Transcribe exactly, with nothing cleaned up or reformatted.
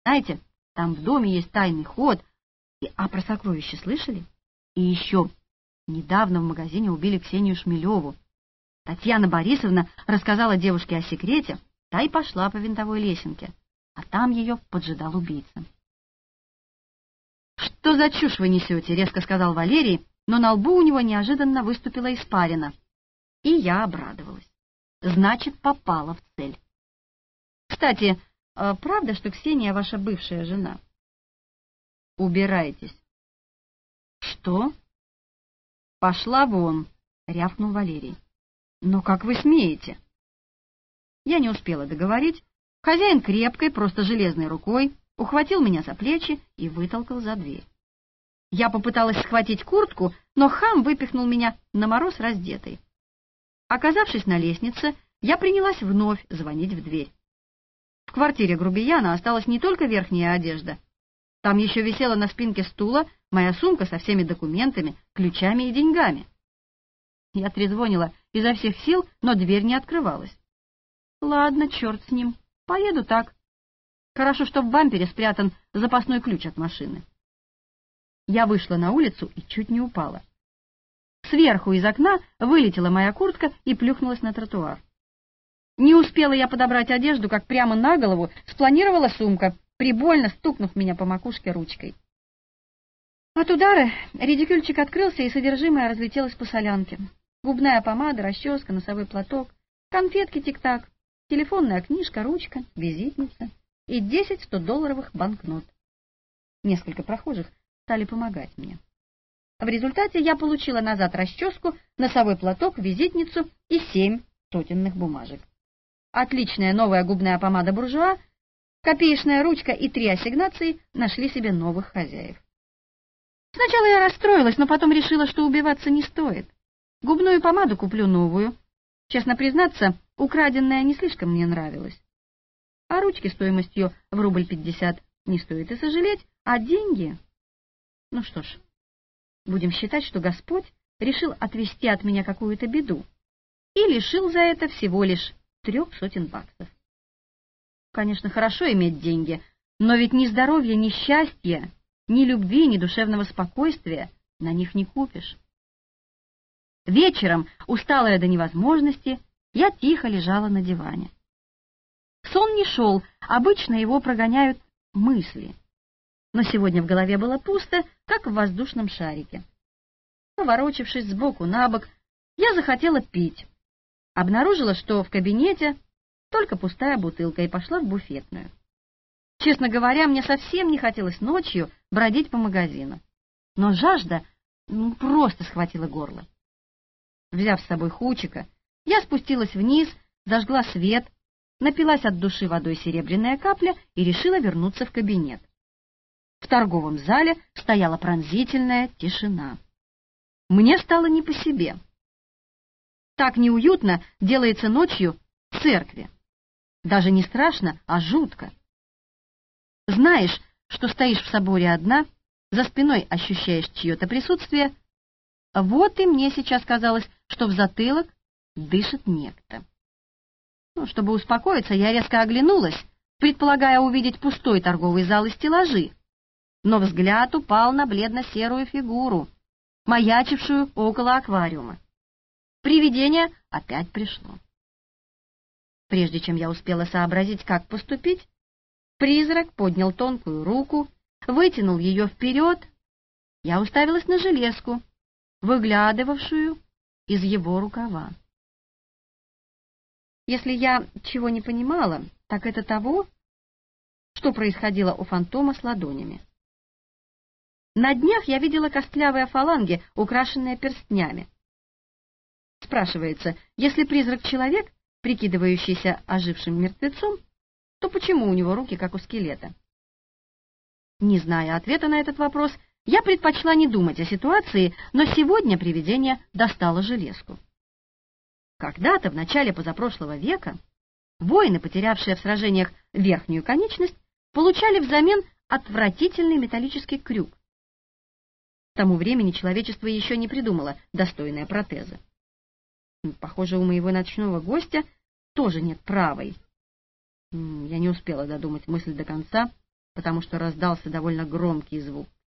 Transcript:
Знаете, там в доме есть тайный ход. И, а про сокровища слышали? И еще, недавно в магазине убили Ксению Шмелеву. Татьяна Борисовна рассказала девушке о секрете, та и пошла по винтовой лесенке, а там ее поджидал убийца. «Что за чушь вы несете?» — резко сказал Валерий, но на лбу у него неожиданно выступила испарина. И я обрадовалась. Значит, попала в цель. «Кстати, правда, что Ксения ваша бывшая жена?» «Убирайтесь». «Что?» «Пошла вон», — рявкнул Валерий. «Но как вы смеете?» Я не успела договорить. Хозяин крепкой, просто железной рукой ухватил меня за плечи и вытолкал за дверь. Я попыталась схватить куртку, но хам выпихнул меня на мороз раздетой. Оказавшись на лестнице, я принялась вновь звонить в дверь. В квартире грубияна осталась не только верхняя одежда. Там еще висела на спинке стула моя сумка со всеми документами, ключами и деньгами. Я трезвонила изо всех сил, но дверь не открывалась. Ладно, черт с ним, поеду так. Хорошо, что в бампере спрятан запасной ключ от машины. Я вышла на улицу и чуть не упала. Сверху из окна вылетела моя куртка и плюхнулась на тротуар. Не успела я подобрать одежду, как прямо на голову спланировала сумка, прибольно стукнув меня по макушке ручкой. От удара редикюльчик открылся, и содержимое разлетелось по солянке. Губная помада, расческа, носовой платок, конфетки тик-так, телефонная книжка, ручка, визитница и десять сто-долларовых банкнот. Несколько прохожих стали помогать мне. В результате я получила назад расческу, носовой платок, визитницу и семь сотенных бумажек. Отличная новая губная помада «Буржуа», копеечная ручка и три ассигнации нашли себе новых хозяев. Сначала я расстроилась, но потом решила, что убиваться не стоит. Губную помаду куплю новую. Честно признаться, украденная не слишком мне нравилась. А ручки стоимостью в рубль пятьдесят не стоит и сожалеть, а деньги... Ну что ж, будем считать, что Господь решил отвести от меня какую-то беду и лишил за это всего лишь трех сотен баксов. Конечно, хорошо иметь деньги, но ведь ни здоровья, ни счастья, ни любви, ни душевного спокойствия на них не купишь. Вечером, усталая до невозможности, я тихо лежала на диване. Сон не шел, обычно его прогоняют мысли. Но сегодня в голове было пусто, как в воздушном шарике. Поворочившись сбоку на бок, я захотела пить. Обнаружила, что в кабинете только пустая бутылка, и пошла в буфетную. Честно говоря, мне совсем не хотелось ночью бродить по магазину. Но жажда ну, просто схватила горло. Взяв с собой Хучика, я спустилась вниз, зажгла свет, напилась от души водой серебряная капля и решила вернуться в кабинет. В торговом зале стояла пронзительная тишина. Мне стало не по себе. Так неуютно делается ночью в церкви. Даже не страшно, а жутко. Знаешь, что стоишь в соборе одна, за спиной ощущаешь чье-то присутствие. Вот и мне сейчас казалось, что в затылок дышит некто. Ну, чтобы успокоиться, я резко оглянулась, предполагая увидеть пустой торговый зал и стеллажи. Но взгляд упал на бледно-серую фигуру, маячившую около аквариума. Привидение опять пришло. Прежде чем я успела сообразить, как поступить, призрак поднял тонкую руку, вытянул ее вперед. Я уставилась на железку, выглядывавшую из его рукава. Если я чего не понимала, так это того, что происходило у фантома с ладонями. На днях я видела костлявые фаланги, украшенные перстнями. Спрашивается, если призрак человек, прикидывающийся ожившим мертвецом, то почему у него руки как у скелета? Не зная ответа на этот вопрос, я предпочла не думать о ситуации, но сегодня привидение достало железку. Когда-то, в начале позапрошлого века, воины, потерявшие в сражениях верхнюю конечность, получали взамен отвратительный металлический крюк. К тому времени человечество еще не придумало достойные протезы. Похоже, у моего ночного гостя тоже нет правой. Я не успела додумать мысль до конца. потому что раздался довольно громкий звук.